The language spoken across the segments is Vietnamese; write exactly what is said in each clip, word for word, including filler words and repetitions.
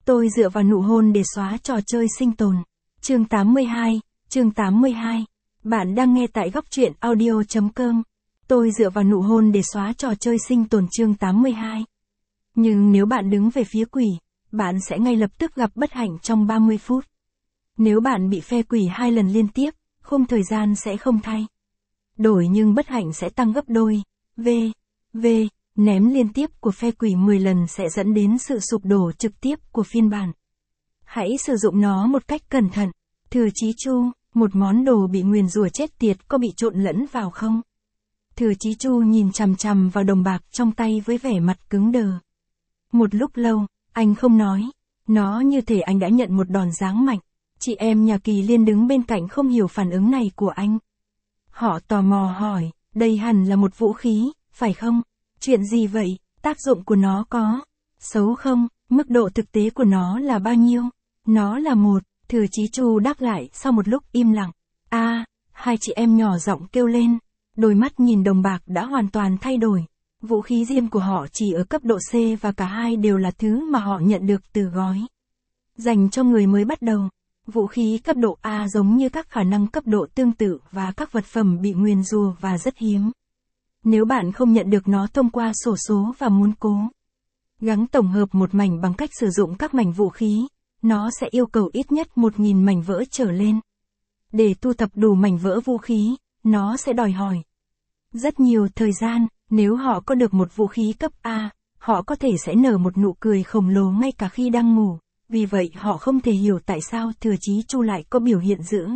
Tôi dựa vào nụ hôn để xóa trò chơi sinh tồn. Chương tám mươi hai, chương tám mươi hai. Bạn đang nghe tại góc truyện audio chấm com. Tôi dựa vào nụ hôn để xóa trò chơi sinh tồn chương tám mươi hai. Nhưng nếu bạn đứng về phía quỷ, bạn sẽ ngay lập tức gặp bất hạnh trong ba mươi phút. Nếu bạn bị phe quỷ hai lần liên tiếp, khung thời gian sẽ không thay đổi nhưng bất hạnh sẽ tăng gấp đôi. V. V. Ném liên tiếp của phe quỷ mười lần sẽ dẫn đến sự sụp đổ trực tiếp của phiên bản. Hãy sử dụng nó một cách cẩn thận. Thừa Chí Chu, một món đồ bị nguyền rủa chết tiệt có bị trộn lẫn vào không? Thừa Chí Chu nhìn chằm chằm vào đồng bạc trong tay với vẻ mặt cứng đờ. Một lúc lâu, anh không nói. Nó như thể anh đã nhận một đòn giáng mạnh. Chị em nhà Kỳ Liên đứng bên cạnh không hiểu phản ứng này của anh. Họ tò mò hỏi, đây hẳn là một vũ khí, phải không? Chuyện gì vậy? Tác dụng của nó có xấu không? Mức độ thực tế của nó là bao nhiêu? Nó là một, Thừa Chí Chu đáp lại sau một lúc im lặng. A, à, hai chị em nhỏ giọng kêu lên. Đôi mắt nhìn đồng bạc đã hoàn toàn thay đổi. Vũ khí riêng của họ chỉ ở cấp độ C và cả hai đều là thứ mà họ nhận được từ gói dành cho người mới bắt đầu. Vũ khí cấp độ A giống như các khả năng cấp độ tương tự và các vật phẩm bị nguyền rủa và rất hiếm. Nếu bạn không nhận được nó thông qua xổ số và muốn cố gắng tổng hợp một mảnh bằng cách sử dụng các mảnh vũ khí, nó sẽ yêu cầu ít nhất một nghìn mảnh vỡ trở lên. Để thu thập đủ mảnh vỡ vũ khí, nó sẽ đòi hỏi rất nhiều thời gian. Nếu họ có được một vũ khí cấp A, họ có thể sẽ nở một nụ cười khổng lồ ngay cả khi đang ngủ. Vì vậy họ không thể hiểu tại sao Thừa Chí Chu lại có biểu hiện dữ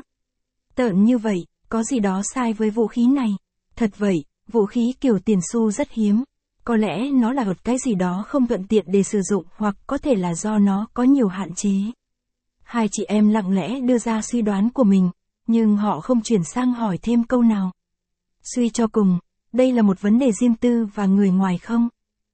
tợn như vậy, có gì đó sai với vũ khí này. Thật vậy, vũ khí kiểu tiền xu rất hiếm. Có lẽ nó là một cái gì đó không thuận tiện để sử dụng hoặc có thể là do nó có nhiều hạn chế. Hai chị em lặng lẽ đưa ra suy đoán của mình, nhưng họ không chuyển sang hỏi thêm câu nào. Suy cho cùng, đây là một vấn đề riêng tư và người ngoài không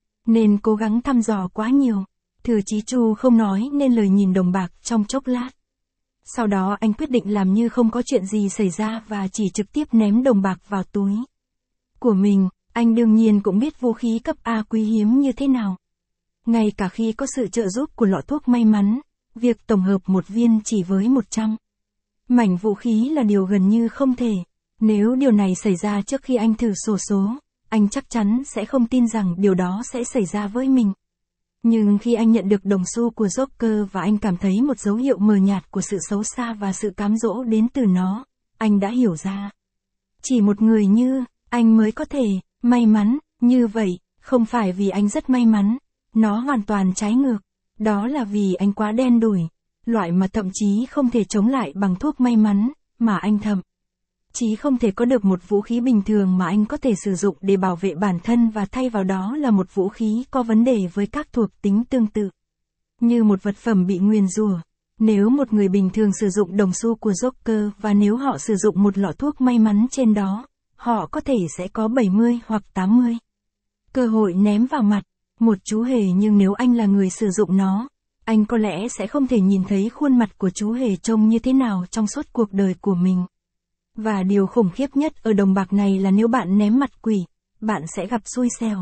nên cố gắng thăm dò quá nhiều. Thừa Chí Chu không nói nên lời nhìn đồng bạc trong chốc lát. Sau đó anh quyết định làm như không có chuyện gì xảy ra và chỉ trực tiếp ném đồng bạc vào túi của mình. Anh đương nhiên cũng biết vũ khí cấp A quý hiếm như thế nào. Ngay cả khi có sự trợ giúp của lọ thuốc may mắn, việc tổng hợp một viên chỉ với một trăm mảnh vũ khí là điều gần như không thể. Nếu điều này xảy ra trước khi anh thử xổ số, anh chắc chắn sẽ không tin rằng điều đó sẽ xảy ra với mình. Nhưng khi anh nhận được đồng xu của Joker và anh cảm thấy một dấu hiệu mờ nhạt của sự xấu xa và sự cám dỗ đến từ nó, anh đã hiểu ra. Chỉ một người như anh mới có thể may mắn như vậy, không phải vì anh rất may mắn, nó hoàn toàn trái ngược. Đó là vì anh quá đen đủi, loại mà thậm chí không thể chống lại bằng thuốc may mắn, mà anh thậm chí không thể có được một vũ khí bình thường mà anh có thể sử dụng để bảo vệ bản thân và thay vào đó là một vũ khí có vấn đề với các thuộc tính tương tự. Như một vật phẩm bị nguyền rủa. Nếu một người bình thường sử dụng đồng xu của Joker và nếu họ sử dụng một lọ thuốc may mắn trên đó, họ có thể sẽ có bảy mươi hoặc tám mươi cơ hội ném vào mặt một chú hề, nhưng nếu anh là người sử dụng nó, anh có lẽ sẽ không thể nhìn thấy khuôn mặt của chú hề trông như thế nào trong suốt cuộc đời của mình. Và điều khủng khiếp nhất ở đồng bạc này là nếu bạn ném mặt quỷ, bạn sẽ gặp xui xẻo.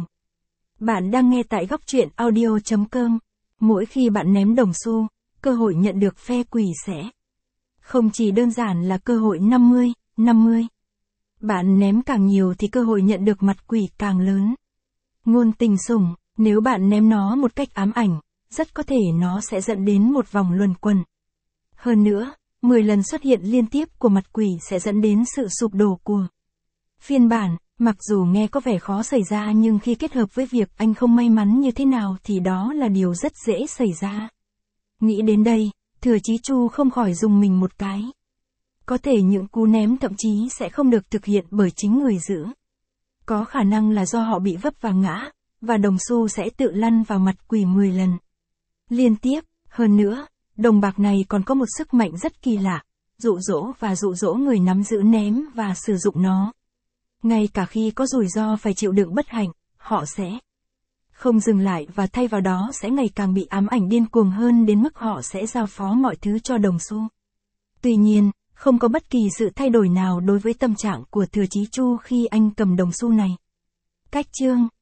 Bạn đang nghe tại góc truyện audio chấm com. Mỗi khi bạn ném đồng xu, cơ hội nhận được phe quỷ sẽ không chỉ đơn giản là cơ hội năm mươi, năm mươi. Bạn ném càng nhiều thì cơ hội nhận được mặt quỷ càng lớn. Ngôn tình sủng, nếu bạn ném nó một cách ám ảnh, rất có thể nó sẽ dẫn đến một vòng luẩn quẩn. Hơn nữa, mười lần xuất hiện liên tiếp của mặt quỷ sẽ dẫn đến sự sụp đổ của phiên bản. Mặc dù nghe có vẻ khó xảy ra nhưng khi kết hợp với việc anh không may mắn như thế nào thì đó là điều rất dễ xảy ra. Nghĩ đến đây, Thừa Chí Chu không khỏi rùng mình một cái. Có thể những cú ném thậm chí sẽ không được thực hiện bởi chính người giữ. Có khả năng là do họ bị vấp và ngã, và đồng xu sẽ tự lăn vào mặt quỷ mười lần liên tiếp. Hơn nữa, đồng bạc này còn có một sức mạnh rất kỳ lạ, dụ dỗ và dụ dỗ người nắm giữ ném và sử dụng nó. Ngay cả khi có rủi ro phải chịu đựng bất hạnh, họ sẽ không dừng lại và thay vào đó sẽ ngày càng bị ám ảnh điên cuồng hơn đến mức họ sẽ giao phó mọi thứ cho đồng xu. Tuy nhiên, không có bất kỳ sự thay đổi nào đối với tâm trạng của Thừa Chí Chu khi anh cầm đồng xu này. Cách chương